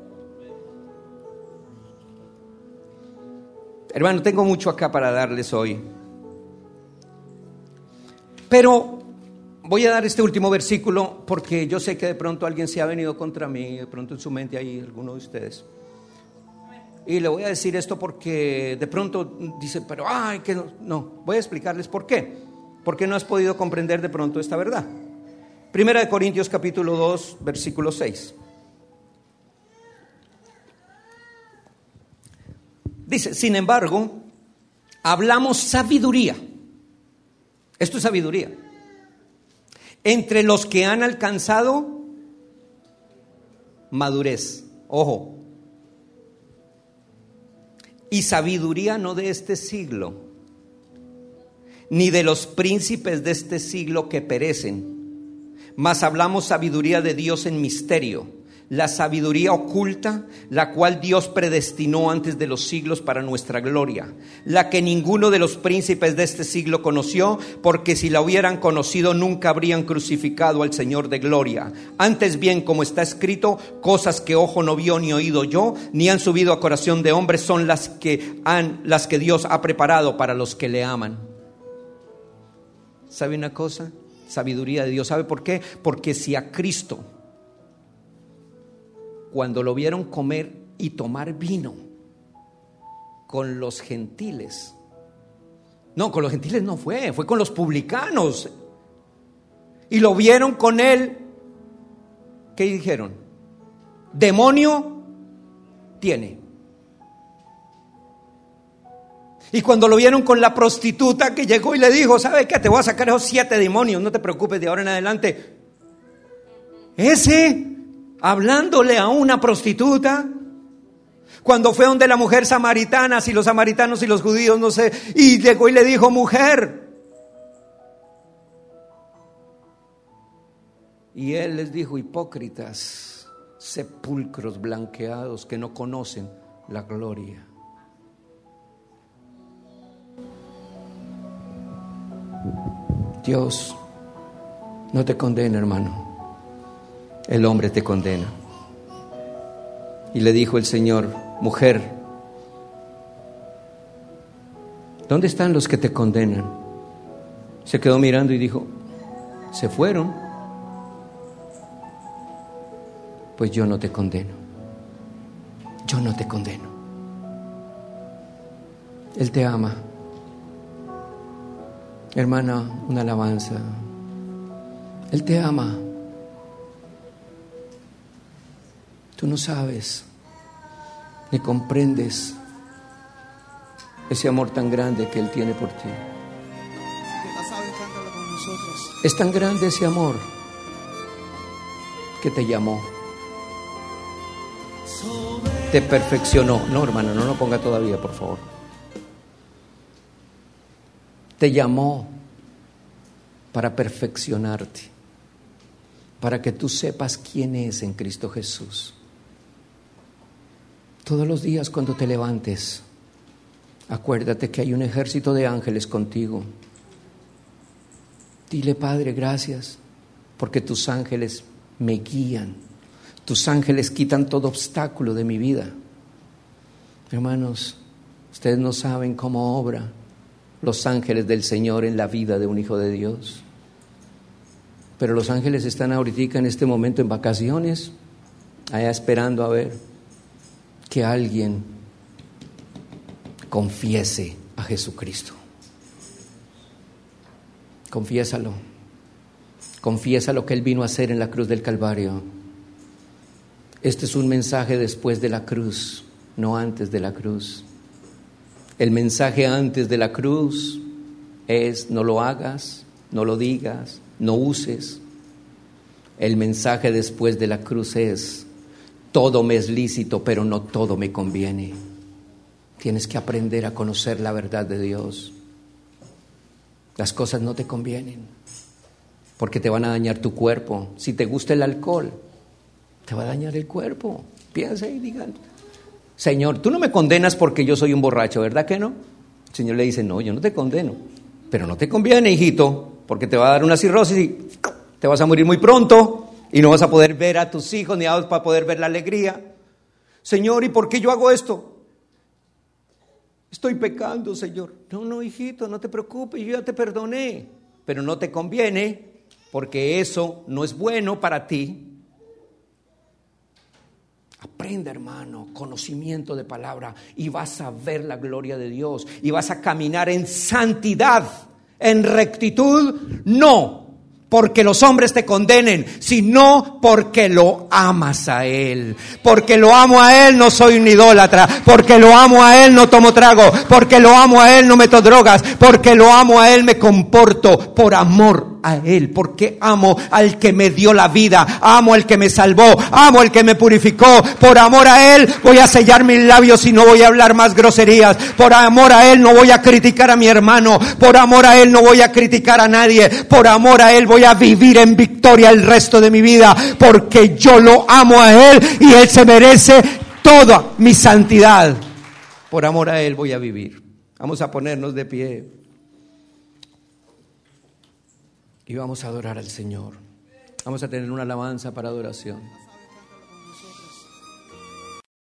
Hermano, tengo mucho acá para darles hoy, pero voy a dar este último versículo porque yo sé que de pronto alguien se ha venido contra mí, de pronto en su mente hay alguno de ustedes. Y le voy a decir esto porque de pronto dice, pero ay, que no, no, voy a explicarles por qué. Porque no has podido comprender de pronto esta verdad. Primera de Corintios capítulo dos, versículo seis. Dice, sin embargo, hablamos sabiduría. Esto es sabiduría. Entre los que han alcanzado madurez. Ojo. Y sabiduría no de este siglo, ni de los príncipes de este siglo que perecen, mas hablamos sabiduría de Dios en misterio, la sabiduría oculta, la cual Dios predestinó antes de los siglos para nuestra gloria, la que ninguno de los príncipes de este siglo conoció, porque si la hubieran conocido nunca habrían crucificado al Señor de gloria. Antes bien, como está escrito, cosas que ojo no vio ni oído yo, ni han subido a corazón de hombre, son las que han, las que Dios ha preparado para los que le aman. ¿Sabe una cosa? Sabiduría de Dios. ¿Sabe por qué? Porque si a Cristo, cuando lo vieron comer y tomar vino con los gentiles, no, con los gentiles no fue, fue con los publicanos, y lo vieron con él, ¿qué dijeron? Demonio tiene. Y cuando lo vieron con la prostituta que llegó y le dijo, ¿sabe qué? Te voy a sacar esos siete demonios, no te preocupes, de ahora en adelante. Ese, hablándole a una prostituta, cuando fue donde la mujer samaritana, si los samaritanos y los judíos, no sé, y llegó y le dijo, mujer. Y él les dijo, hipócritas, sepulcros blanqueados que no conocen la gloria. Dios no te condena, hermano. El hombre te condena. Y le dijo el Señor, mujer, ¿dónde están los que te condenan? Se quedó mirando y dijo, se fueron. Pues yo no te condeno. Yo no te condeno. Él te ama. Hermana, una alabanza. Él te ama. Tú no sabes ni comprendes ese amor tan grande que Él tiene por ti. Es tan grande ese amor que te llamó, te perfeccionó. No, hermano, no lo ponga todavía, por favor. Te llamó para perfeccionarte, para que tú sepas quién es en Cristo Jesús. Todos los días cuando te levantes, acuérdate que hay un ejército de ángeles contigo. Dile, Padre, gracias, porque tus ángeles me guían. Tus ángeles quitan todo obstáculo de mi vida. Hermanos, ustedes no saben cómo obra los ángeles del Señor en la vida de un hijo de Dios. Pero los ángeles están ahorita en este momento en vacaciones, allá esperando a ver que alguien confiese a Jesucristo. Confiésalo. Confiesa lo que Él vino a hacer en la cruz del Calvario. Este es un mensaje después de la cruz, no antes de la cruz. El mensaje antes de la cruz es: no lo hagas, no lo digas, no uses. El mensaje después de la cruz es: todo me es lícito, pero no todo me conviene. Tienes que aprender a conocer la verdad de Dios. Las cosas no te convienen porque te van a dañar tu cuerpo. Si te gusta el alcohol, te va a dañar el cuerpo. Piensa y digan: Señor, tú no me condenas porque yo soy un borracho, ¿verdad que no? El Señor le dice: no, yo no te condeno, pero no te conviene, hijito, porque te va a dar una cirrosis y te vas a morir muy pronto y no vas a poder ver a tus hijos ni vas a poder ver la alegría. Señor, ¿y por qué yo hago esto? Estoy pecando, Señor. No, no, hijito, no te preocupes, yo ya te perdoné, pero no te conviene porque eso no es bueno para ti. Aprenda, hermano, conocimiento de palabra y vas a ver la gloria de Dios y vas a caminar en santidad, en rectitud, no porque los hombres te condenen, sino porque lo amas a Él. Porque lo amo a Él, no soy un idólatra. Porque lo amo a Él, no tomo trago. Porque lo amo a Él, no meto drogas. Porque lo amo a Él, me comporto por amor a Él. Porque amo al que me dio la vida. Amo al que me salvó. Amo al que me purificó. Por amor a Él voy a sellar mis labios y no voy a hablar más groserías. Por amor a Él no voy a criticar a mi hermano. Por amor a Él no voy a criticar a nadie. Por amor a Él voy a vivir en victoria el resto de mi vida. Porque yo lo amo a Él y Él se merece toda mi santidad. Por amor a Él voy a vivir. Vamos a ponernos de pie. Y vamos a adorar al Señor. Vamos a tener una alabanza para adoración.